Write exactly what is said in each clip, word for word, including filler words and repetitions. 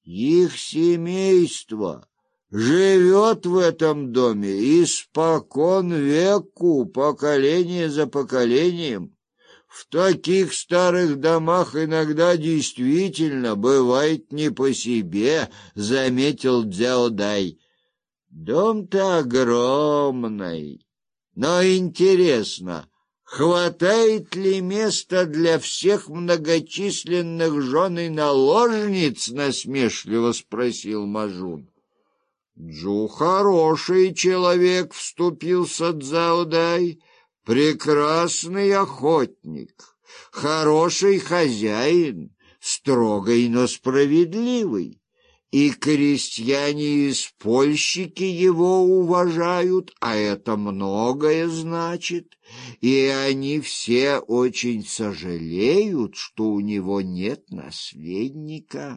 Их семейство живет в этом доме испокон веку, поколение за поколением. В таких старых домах иногда действительно бывает не по себе, заметил Дзяодай. Дом-то огромный, но интересно, хватает ли места для всех многочисленных жен и наложниц, насмешливо спросил Мажун. Джу хороший человек, вступился Дзяодай. Прекрасный охотник, хороший хозяин, строгий, но справедливый, и крестьяне и спольщики его уважают, а это многое значит, и они все очень сожалеют, что у него нет наследника.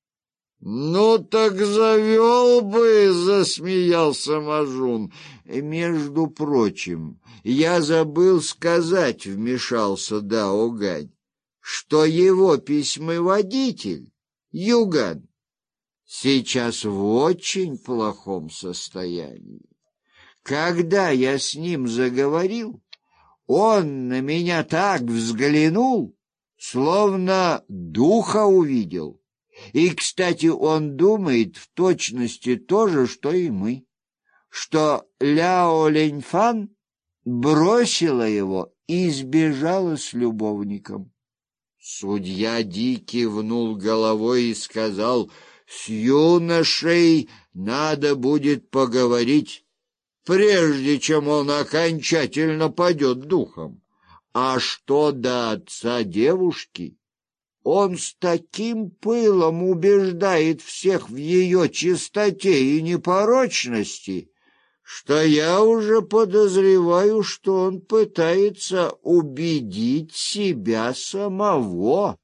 «Ну так завел бы!» — засмеялся Мажун. «Между прочим, я забыл сказать, — вмешался Дао Гань, — что его письмоводитель, Юган, сейчас в очень плохом состоянии. Когда я с ним заговорил, он на меня так взглянул, словно духа увидел. И, кстати, он думает в точности то же, что и мы, что Ляо Линьфан бросила его и сбежала с любовником». Судья Ди кивнул головой и сказал: «С юношей надо будет поговорить, прежде чем он окончательно падет духом. А что до отца девушки, он с таким пылом убеждает всех в ее чистоте и непорочности, что я уже подозреваю, что он пытается убедить себя самого.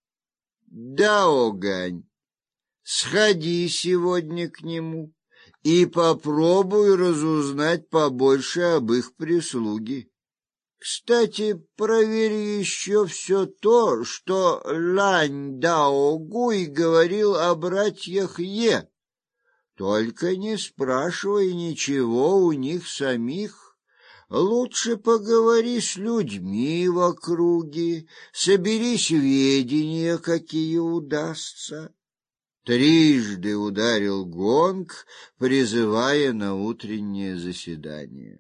Дао Гань, сходи сегодня к нему и попробуй разузнать побольше об их прислуге. Кстати, проверь еще все то, что Лань Дао Гуй говорил о братьях Е. Только не спрашивай ничего у них самих. Лучше поговори с людьми в округе, собери сведения, какие удастся». Трижды ударил гонг, призывая на утреннее заседание.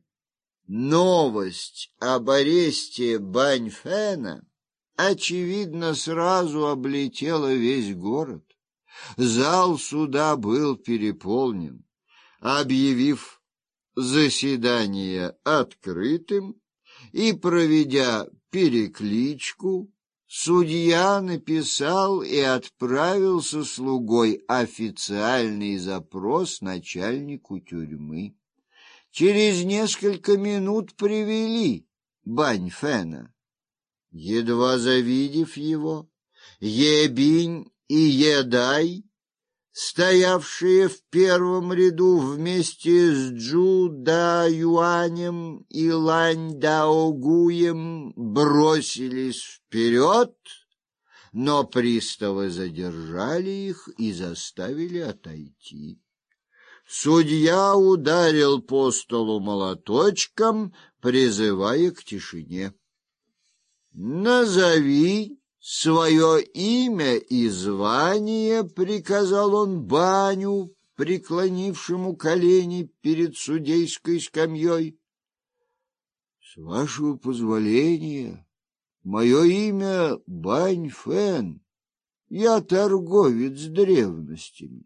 Новость об аресте Баньфэна, очевидно, сразу облетела весь город. Зал суда был переполнен. Объявив заседание открытым и проведя перекличку, судья написал и отправил со слугой официальный запрос начальнику тюрьмы. Через несколько минут привели Баньфэна. Едва завидев его, Ебинь и Едай, стоявшие в первом ряду вместе с Джу Да Юанем и Лань Дао Гуем, бросились вперед, но приставы задержали их и заставили отойти. Судья ударил по столу молоточком, призывая к тишине. «Назови свое имя и звание», — приказал он Баню, преклонившему колени перед судейской скамьей. «С вашего позволения, мое имя Баньфэн, я торговец древностями».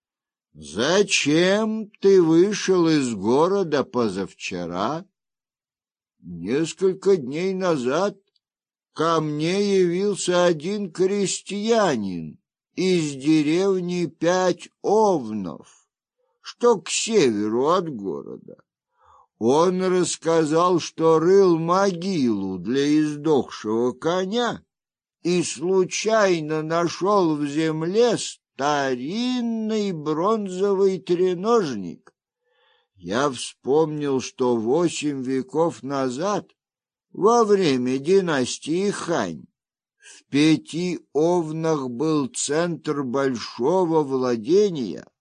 «Зачем ты вышел из города позавчера?» «Несколько дней назад ко мне явился один крестьянин из деревни Пять Овнов, что к северу от города. Он рассказал, что рыл могилу для издохшего коня и случайно нашел в земле старинный бронзовый треножник. Я вспомнил, что восемь веков назад, во время династии Хань, В пяти овнах был центр большого владения,